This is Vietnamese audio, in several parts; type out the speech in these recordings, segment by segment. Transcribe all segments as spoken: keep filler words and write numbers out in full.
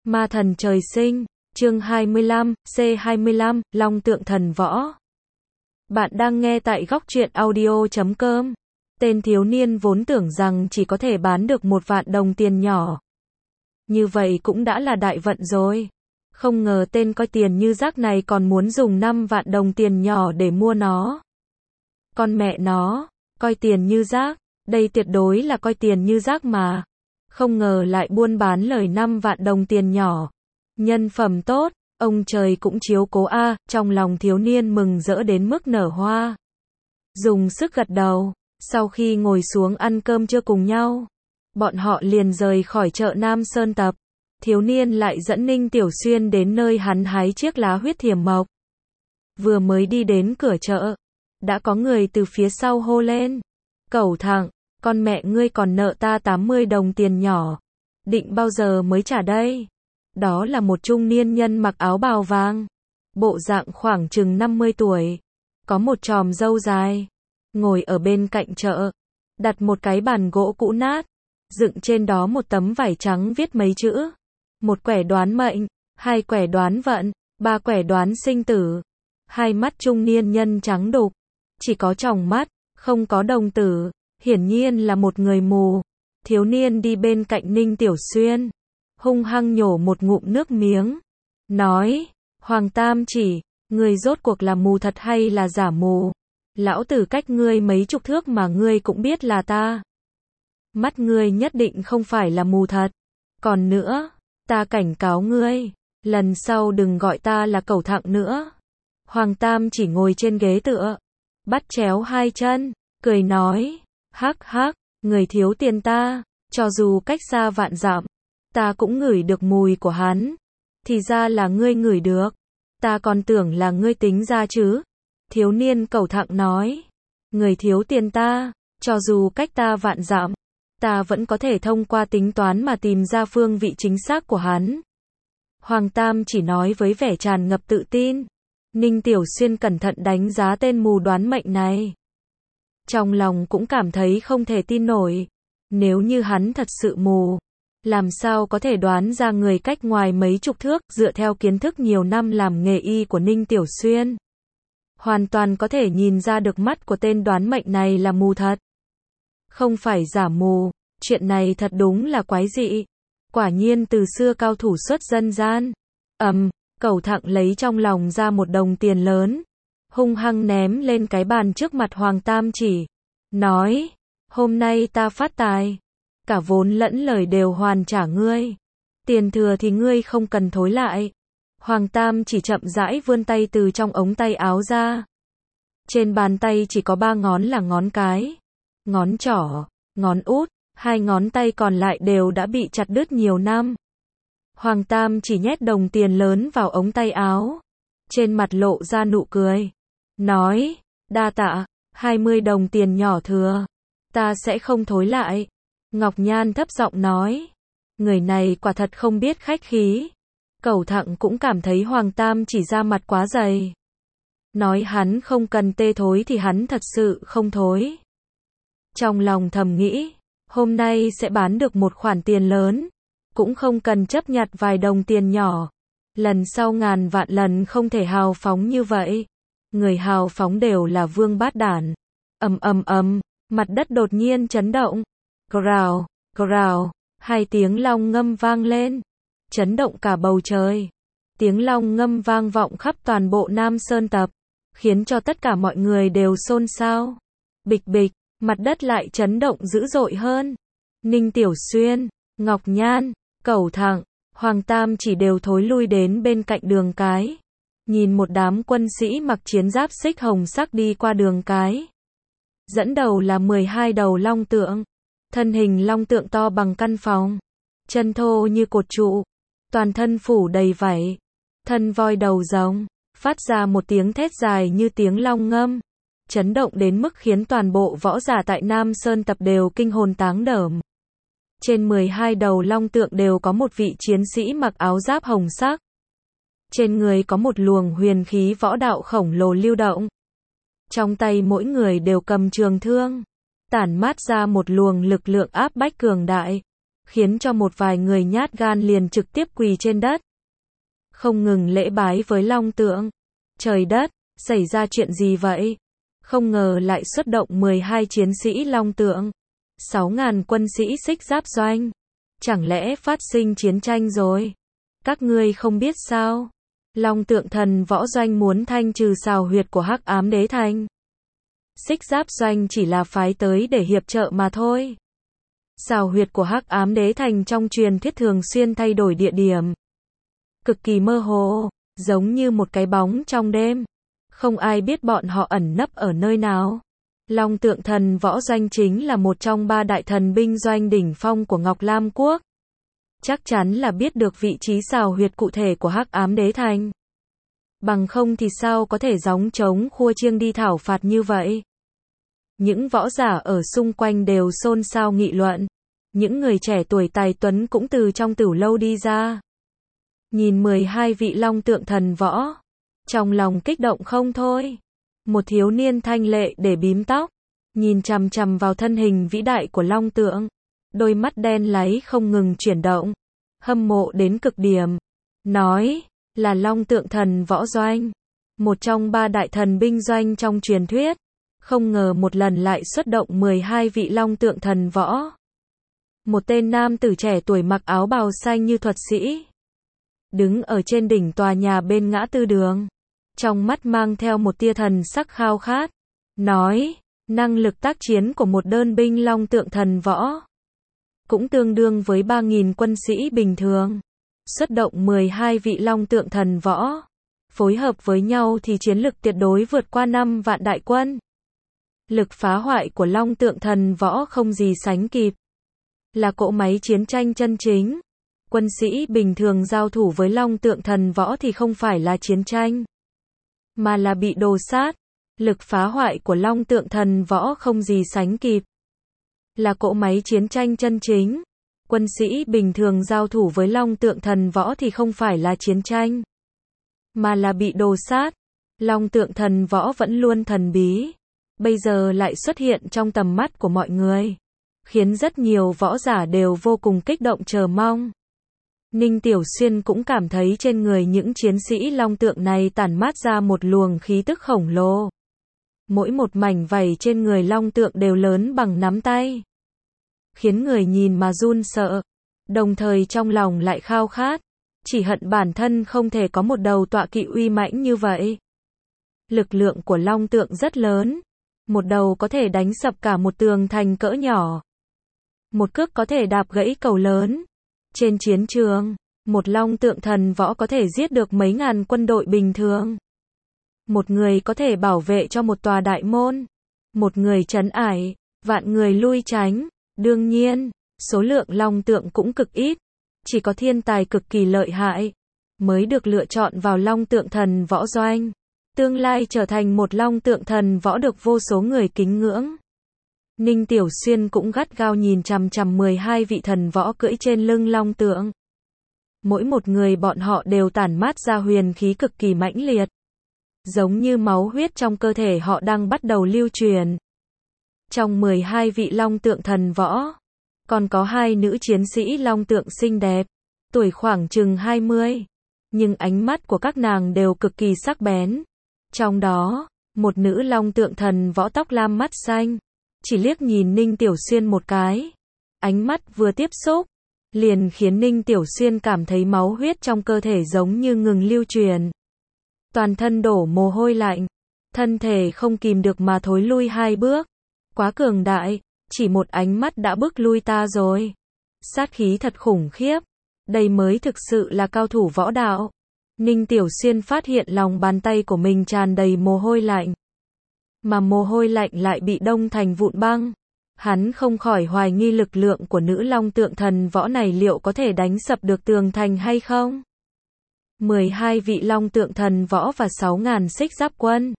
Ma thần trời sinh, chương hai mươi lăm, C hai mươi lăm, Long tượng thần võ. Bạn đang nghe tại góc truyện audio chấm com. Tên thiếu niên vốn tưởng rằng chỉ có thể bán được một vạn đồng tiền nhỏ. Như vậy cũng đã là đại vận rồi. Không ngờ tên coi tiền như rác này còn muốn dùng năm vạn đồng tiền nhỏ để mua nó. Con mẹ nó, coi tiền như rác, đây tuyệt đối là coi tiền như rác mà. Không ngờ lại buôn bán lời năm vạn đồng tiền nhỏ. Nhân phẩm tốt, ông trời cũng chiếu cố a, trong lòng thiếu niên mừng rỡ đến mức nở hoa. Dùng sức gật đầu, sau khi ngồi xuống ăn cơm trưa cùng nhau, bọn họ liền rời khỏi chợ Nam Sơn Tập. Thiếu niên lại dẫn Ninh Tiểu Xuyên đến nơi hắn hái chiếc lá huyết thiểm mộc. Vừa mới đi đến cửa chợ, đã có người từ phía sau hô lên. Cẩu thẳng, con mẹ ngươi còn nợ ta tám mươi đồng tiền nhỏ. Định bao giờ mới trả đây? Đó là một trung niên nhân mặc áo bào vàng. Bộ dạng khoảng chừng năm mươi tuổi. Có một chòm râu dài. Ngồi ở bên cạnh chợ. Đặt một cái bàn gỗ cũ nát. Dựng trên đó một tấm vải trắng viết mấy chữ. Một quẻ đoán mệnh, hai quẻ đoán vận, ba quẻ đoán sinh tử. Hai mắt trung niên nhân trắng đục. Chỉ có tròng mắt, không có đồng tử. Hiển nhiên là một người mù. Thiếu niên đi bên cạnh Ninh Tiểu Xuyên. Hung hăng nhổ một ngụm nước miếng. Nói, Hoàng Tam Chỉ, ngươi rốt cuộc là mù thật hay là giả mù? Lão tử cách ngươi mấy chục thước mà ngươi cũng biết là ta. Mắt ngươi nhất định không phải là mù thật. Còn nữa, ta cảnh cáo ngươi, lần sau đừng gọi ta là cẩu thẳng nữa. Hoàng Tam Chỉ ngồi trên ghế tựa, bắt chéo hai chân, cười nói, hắc hắc, người thiếu tiền ta, cho dù cách xa vạn dặm, ta cũng ngửi được mùi của hắn. Thì ra là ngươi ngửi được, ta còn tưởng là ngươi tính ra chứ. Thiếu niên cẩu thẳng nói, người thiếu tiền ta, cho dù cách ta vạn dặm, ta vẫn có thể thông qua tính toán mà tìm ra phương vị chính xác của hắn. Hoàng Tam Chỉ nói với vẻ tràn ngập tự tin. Ninh Tiểu Xuyên cẩn thận đánh giá tên mù đoán mệnh này. Trong lòng cũng cảm thấy không thể tin nổi. Nếu như hắn thật sự mù, làm sao có thể đoán ra người cách ngoài mấy chục thước? Dựa theo kiến thức nhiều năm làm nghề y của Ninh Tiểu Xuyên, hoàn toàn có thể nhìn ra được mắt của tên đoán mệnh này là mù thật. Không phải giả mù, chuyện này thật đúng là quái dị. Quả nhiên từ xưa cao thủ xuất dân gian. Ầm, um, cẩu thẳng lấy trong lòng ra một đồng tiền lớn, hung hăng ném lên cái bàn trước mặt Hoàng Tam Chỉ. Nói, hôm nay ta phát tài, cả vốn lẫn lời đều hoàn trả ngươi. Tiền thừa thì ngươi không cần thối lại. Hoàng Tam Chỉ chậm rãi vươn tay từ trong ống tay áo ra. Trên bàn tay chỉ có ba ngón là ngón cái, ngón trỏ, ngón út, hai ngón tay còn lại đều đã bị chặt đứt nhiều năm. Hoàng Tam Chỉ nhét đồng tiền lớn vào ống tay áo, trên mặt lộ ra nụ cười. Nói, đa tạ, hai mươi đồng tiền nhỏ thừa, ta sẽ không thối lại. Ngọc Nhan thấp giọng nói, người này quả thật không biết khách khí. Cẩu thẳng cũng cảm thấy Hoàng Tam Chỉ ra mặt quá dày. Nói hắn không cần tê thối thì hắn thật sự không thối. Trong lòng thầm nghĩ, hôm nay sẽ bán được một khoản tiền lớn, cũng không cần chấp nhặt vài đồng tiền nhỏ. Lần sau ngàn vạn lần không thể hào phóng như vậy. Người hào phóng đều là vương bát đản. Ầm ầm ầm, mặt đất đột nhiên chấn động. Grào, grào, hai tiếng long ngâm vang lên, chấn động cả bầu trời. Tiếng long ngâm vang vọng khắp toàn bộ Nam Sơn Tập, khiến cho tất cả mọi người đều xôn xao. Bịch bịch, mặt đất lại chấn động dữ dội hơn. Ninh Tiểu Xuyên, Ngọc Nhan, cẩu thẳng, Hoàng Tam Chỉ đều thối lui đến bên cạnh đường cái. Nhìn một đám quân sĩ mặc chiến giáp xích hồng sắc đi qua đường cái. Dẫn đầu là mười hai đầu long tượng. Thân hình long tượng to bằng căn phòng. Chân thô như cột trụ. Toàn thân phủ đầy vảy. Thân voi đầu rồng. Phát ra một tiếng thét dài như tiếng long ngâm. Chấn động đến mức khiến toàn bộ võ giả tại Nam Sơn Tập đều kinh hồn táng đởm. Trên mười hai đầu long tượng đều có một vị chiến sĩ mặc áo giáp hồng sắc. Trên người có một luồng huyền khí võ đạo khổng lồ lưu động. Trong tay mỗi người đều cầm trường thương, tản mát ra một luồng lực lượng áp bách cường đại, khiến cho một vài người nhát gan liền trực tiếp quỳ trên đất. Không ngừng lễ bái với long tượng. Trời đất, xảy ra chuyện gì vậy? Không ngờ lại xuất động mười hai chiến sĩ long tượng. sáu ngàn quân sĩ xích giáp doanh. Chẳng lẽ phát sinh chiến tranh rồi? Các ngươi không biết sao? Long tượng thần võ doanh muốn thanh trừ sào huyệt của Hắc Ám Đế Thành. Xích giáp doanh chỉ là phái tới để hiệp trợ mà thôi. Sào huyệt của Hắc Ám Đế Thành trong truyền thuyết thường xuyên thay đổi địa điểm. Cực kỳ mơ hồ, giống như một cái bóng trong đêm. Không ai biết bọn họ ẩn nấp ở nơi nào. Long tượng thần võ doanh chính là một trong ba đại thần binh doanh đỉnh phong của Ngọc Lam Quốc. Chắc chắn là biết được vị trí sào huyệt cụ thể của Hắc Ám Đế Thành. Bằng không thì sao có thể gióng trống khua chiêng đi thảo phạt như vậy? Những võ giả ở xung quanh đều xôn xao nghị luận. Những người trẻ tuổi tài tuấn cũng từ trong tửu lâu đi ra. Nhìn mười hai vị long tượng thần võ. Trong lòng kích động không thôi. Một thiếu niên thanh lệ để bím tóc. Nhìn chằm chằm vào thân hình vĩ đại của long tượng. Đôi mắt đen láy không ngừng chuyển động. Hâm mộ đến cực điểm. Nói, là long tượng thần võ doanh. Một trong ba đại thần binh doanh trong truyền thuyết. Không ngờ một lần lại xuất động mười hai vị long tượng thần võ. Một tên nam tử trẻ tuổi mặc áo bào xanh như thuật sĩ. Đứng ở trên đỉnh tòa nhà bên ngã tư đường. Trong mắt mang theo một tia thần sắc khao khát. Nói, năng lực tác chiến của một đơn binh long tượng thần võ. Cũng tương đương với ba nghìn quân sĩ bình thường. Xuất động mười hai vị long tượng thần võ. Phối hợp với nhau thì chiến lực tuyệt đối vượt qua năm vạn đại quân. Lực phá hoại của long tượng thần võ không gì sánh kịp. Là cỗ máy chiến tranh chân chính. Quân sĩ bình thường giao thủ với long tượng thần võ thì không phải là chiến tranh. Mà là bị đồ sát. Lực phá hoại của long tượng thần võ không gì sánh kịp. Là cỗ máy chiến tranh chân chính. Quân sĩ bình thường giao thủ với long tượng thần võ thì không phải là chiến tranh. Mà là bị đồ sát. Long tượng thần võ vẫn luôn thần bí. Bây giờ lại xuất hiện trong tầm mắt của mọi người. Khiến rất nhiều võ giả đều vô cùng kích động chờ mong. Ninh Tiểu Xuyên cũng cảm thấy trên người những chiến sĩ long tượng này tản mát ra một luồng khí tức khổng lồ. Mỗi một mảnh vảy trên người long tượng đều lớn bằng nắm tay. Khiến người nhìn mà run sợ. Đồng thời trong lòng lại khao khát. Chỉ hận bản thân không thể có một đầu tọa kỵ uy mãnh như vậy. Lực lượng của long tượng rất lớn. Một đầu có thể đánh sập cả một tường thành cỡ nhỏ. Một cước có thể đạp gãy cầu lớn. Trên chiến trường, một long tượng thần võ có thể giết được mấy ngàn quân đội bình thường. Một người có thể bảo vệ cho một tòa đại môn. Một người trấn ải, vạn người lui tránh. Đương nhiên, số lượng long tượng cũng cực ít. Chỉ có thiên tài cực kỳ lợi hại mới được lựa chọn vào long tượng thần võ doanh. Tương lai trở thành một long tượng thần võ được vô số người kính ngưỡng. Ninh Tiểu Xuyên cũng gắt gao nhìn chằm chằm mười hai vị thần võ cưỡi trên lưng long tượng. Mỗi một người bọn họ đều tản mát ra huyền khí cực kỳ mãnh liệt. Giống như máu huyết trong cơ thể họ đang bắt đầu lưu truyền. Trong mười hai vị long tượng thần võ, còn có hai nữ chiến sĩ long tượng xinh đẹp, tuổi khoảng chừng hai mươi. Nhưng ánh mắt của các nàng đều cực kỳ sắc bén. Trong đó, một nữ long tượng thần võ tóc lam mắt xanh. Chỉ liếc nhìn Ninh Tiểu Xuyên một cái. Ánh mắt vừa tiếp xúc, liền khiến Ninh Tiểu Xuyên cảm thấy máu huyết trong cơ thể giống như ngừng lưu truyền. Toàn thân đổ mồ hôi lạnh. Thân thể không kìm được mà thối lui hai bước. Quá cường đại, chỉ một ánh mắt đã bước lui ta rồi. Sát khí thật khủng khiếp. Đây mới thực sự là cao thủ võ đạo. Ninh Tiểu Xuyên phát hiện lòng bàn tay của mình tràn đầy mồ hôi lạnh. Mà mồ hôi lạnh lại bị đông thành vụn băng. Hắn không khỏi hoài nghi lực lượng của nữ long tượng thần võ này liệu có thể đánh sập được tường thành hay không. mười hai vị long tượng thần võ và sáu ngàn xích giáp quân.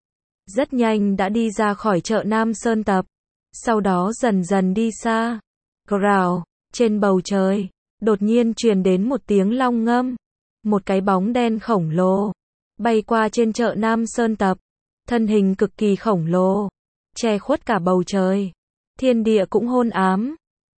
Rất nhanh đã đi ra khỏi chợ Nam Sơn Tập. Sau đó dần dần đi xa. Growl, trên bầu trời, đột nhiên truyền đến một tiếng long ngâm. Một cái bóng đen khổng lồ bay qua trên chợ Nam Sơn Tập. Thân hình cực kỳ khổng lồ, che khuất cả bầu trời. Thiên địa cũng hôn ám.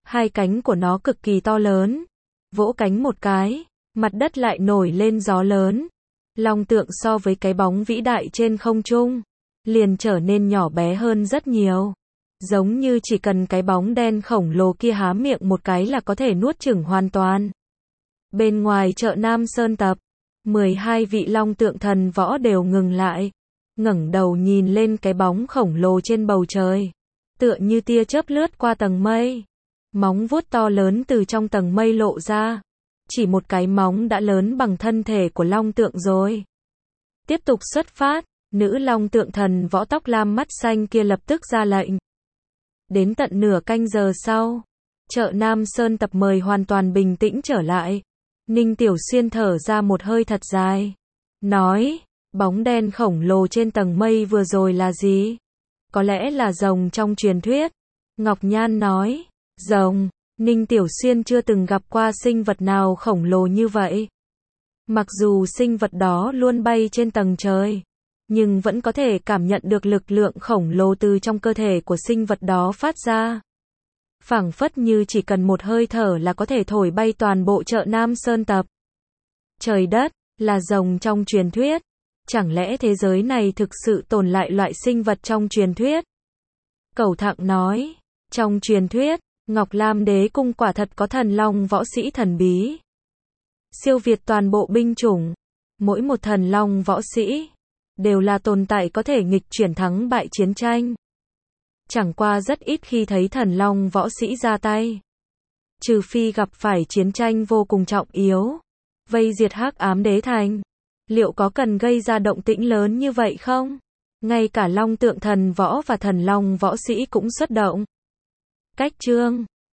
Hai cánh của nó cực kỳ to lớn. Vỗ cánh một cái, mặt đất lại nổi lên gió lớn. Long tượng so với cái bóng vĩ đại trên không trung, liền trở nên nhỏ bé hơn rất nhiều. Giống như chỉ cần cái bóng đen khổng lồ kia há miệng một cái là có thể nuốt chửng hoàn toàn. Bên ngoài chợ Nam Sơn Tập, mười hai vị long tượng thần võ đều ngừng lại, ngẩng đầu nhìn lên cái bóng khổng lồ trên bầu trời, tựa như tia chớp lướt qua tầng mây. Móng vuốt to lớn từ trong tầng mây lộ ra, chỉ một cái móng đã lớn bằng thân thể của long tượng rồi. Tiếp tục xuất phát, nữ long tượng thần võ tóc lam mắt xanh kia lập tức ra lệnh. Đến tận nửa canh giờ sau, chợ Nam Sơn Tập mời hoàn toàn bình tĩnh trở lại. Ninh Tiểu Xuyên thở ra một hơi thật dài, nói, bóng đen khổng lồ trên tầng mây vừa rồi là gì? Có lẽ là rồng trong truyền thuyết. Ngọc Nhan nói, rồng. Ninh Tiểu Xuyên chưa từng gặp qua sinh vật nào khổng lồ như vậy. Mặc dù sinh vật đó luôn bay trên tầng trời, nhưng vẫn có thể cảm nhận được lực lượng khổng lồ từ trong cơ thể của sinh vật đó phát ra. Phảng phất như chỉ cần một hơi thở là có thể thổi bay toàn bộ chợ Nam Sơn Tập. Trời đất, là rồng trong truyền thuyết. Chẳng lẽ thế giới này thực sự tồn lại loại sinh vật trong truyền thuyết? Cẩu Thặng nói, trong truyền thuyết, Ngọc Lam Đế Cung quả thật có thần long võ sĩ thần bí. Siêu việt toàn bộ binh chủng. Mỗi một thần long võ sĩ đều là tồn tại có thể nghịch chuyển thắng bại chiến tranh. Chẳng qua rất ít khi thấy thần long võ sĩ ra tay. Trừ phi gặp phải chiến tranh vô cùng trọng yếu, vây diệt Hắc Ám Đế Thành. Liệu có cần gây ra động tĩnh lớn như vậy không? Ngay cả long tượng thần võ và thần long võ sĩ cũng xuất động. Cách chương